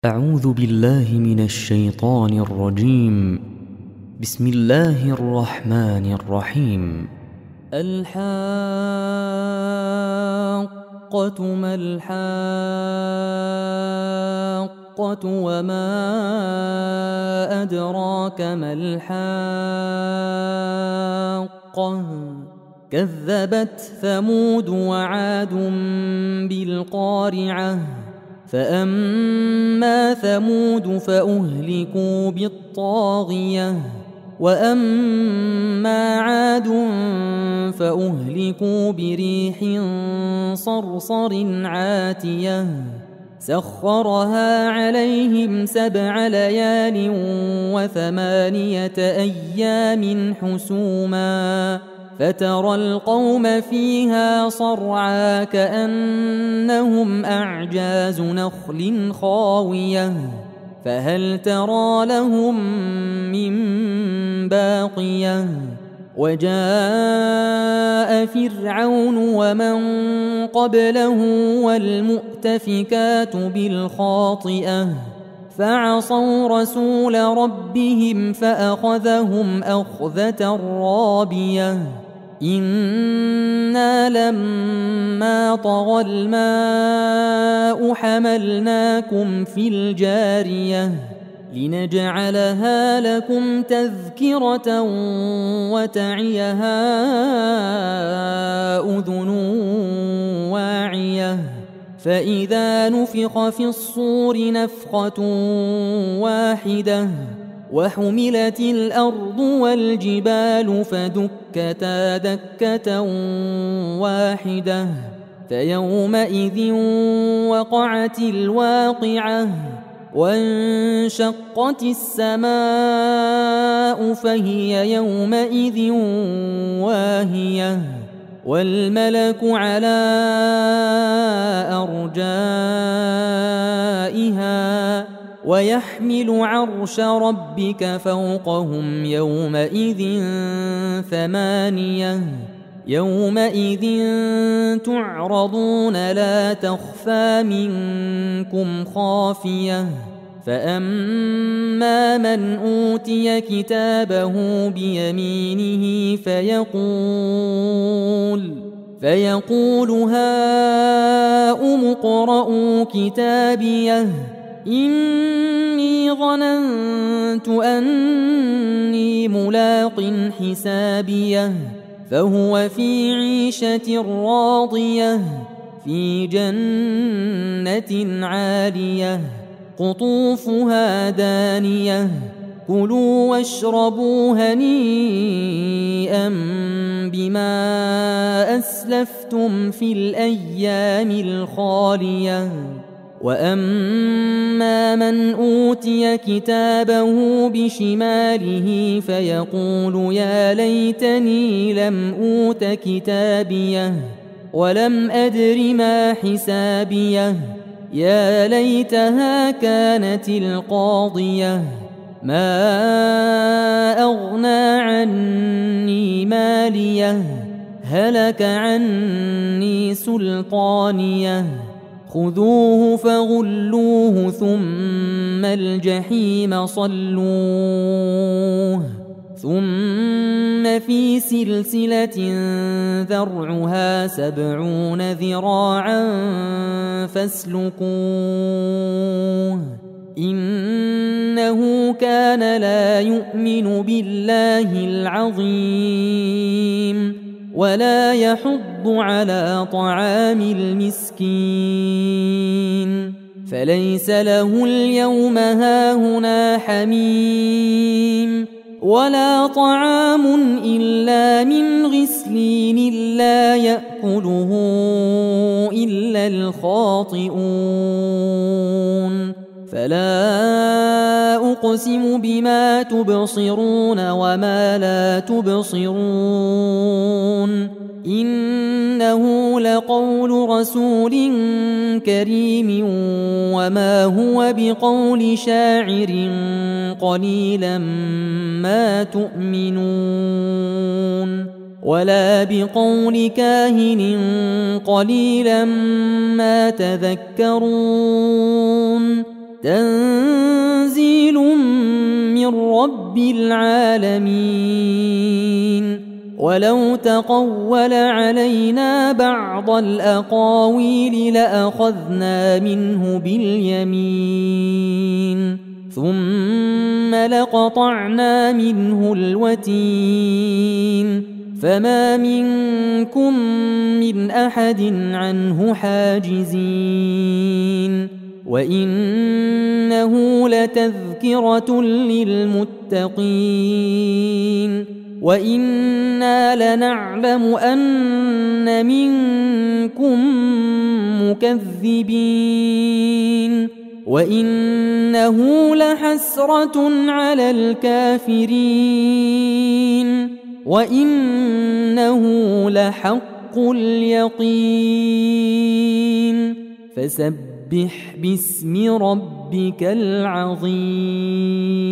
أعوذ بالله من الشيطان الرجيم. بسم الله الرحمن الرحيم. الحاقة ما الحاقة وما أدراك ما الحاقة كذبت ثمود وعاد بالقارعة فأما ثمود فأهلكوا بالطاغية وأما عاد فأهلكوا بريح صرصر عاتية سخرها عليهم 7 ليال و8 أيام حسوما فترى القوم فيها صرعى كأنهم أعجاز نخل خاوية فهل ترى لهم من باقية وجاء فرعون ومن قبله والمؤتفكات بالخاطئة فعصوا رسول ربهم فأخذهم أخذة رابية إنا لما طغى الماء حملناكم في الجارية لنجعلها لكم تذكرة وتعيها أذن واعية فإذا نفخ في الصور نفخة واحدة وحملت الأرض والجبال فدكتا دكة واحدة فيومئذ وقعت الواقعة وانشقت السماء فهي يومئذ واهية والملك على أرجائها ويحمل عرش ربك فوقهم يومئذ 8 يومئذ تعرضون لا تخفى منكم خافية فأما من أوتي كتابه بيمينه فيقول هاؤم اقرءوا كتابيه إني ظننت أني ملاق حسابيه فهو في عيشة راضية في جنة عالية قطوفها دانية كلوا واشربوا هنيئا بما أسلفتم في الأيام الخالية وأما من أوتي كتابه بشماله فيقول يا ليتني لم أوت كتابيه ولم أدر ما حسابيه يا ليتها كانت القاضية ما أغنى عني ماليه هلك عني سلطانيه خذوه فغلوه ثم الجحيم صلوه ثم في سلسلة ذرعها 70 ذراعا فاسلكوه إنه كان لا يؤمن بالله العظيم ولا يحض على طعام المسكين فليس له اليوم هاهنا حميم ولا طعام إلا من غسلين لا يأكله إلا الخاطئون فلا أقسم بما تبصرون وما لا تبصرون إنه لقول رسول كريم وما هو بقول شاعر قليلا ما تؤمنون ولا بقول كاهن قليلا ما تذكرون تنزيل من رب العالمين ولو تقول علينا بعض الأقاويل لأخذنا منه باليمين ثم لقطعنا منه الوتين فما منكم من أحد عنه حاجزين وإنه لتذكرة للمتقين وإنا لنعلم أن منكم مكذبين وإنه لحسرة على الكافرين وإنه لحق اليقين فسبح باسم ربك العظيم.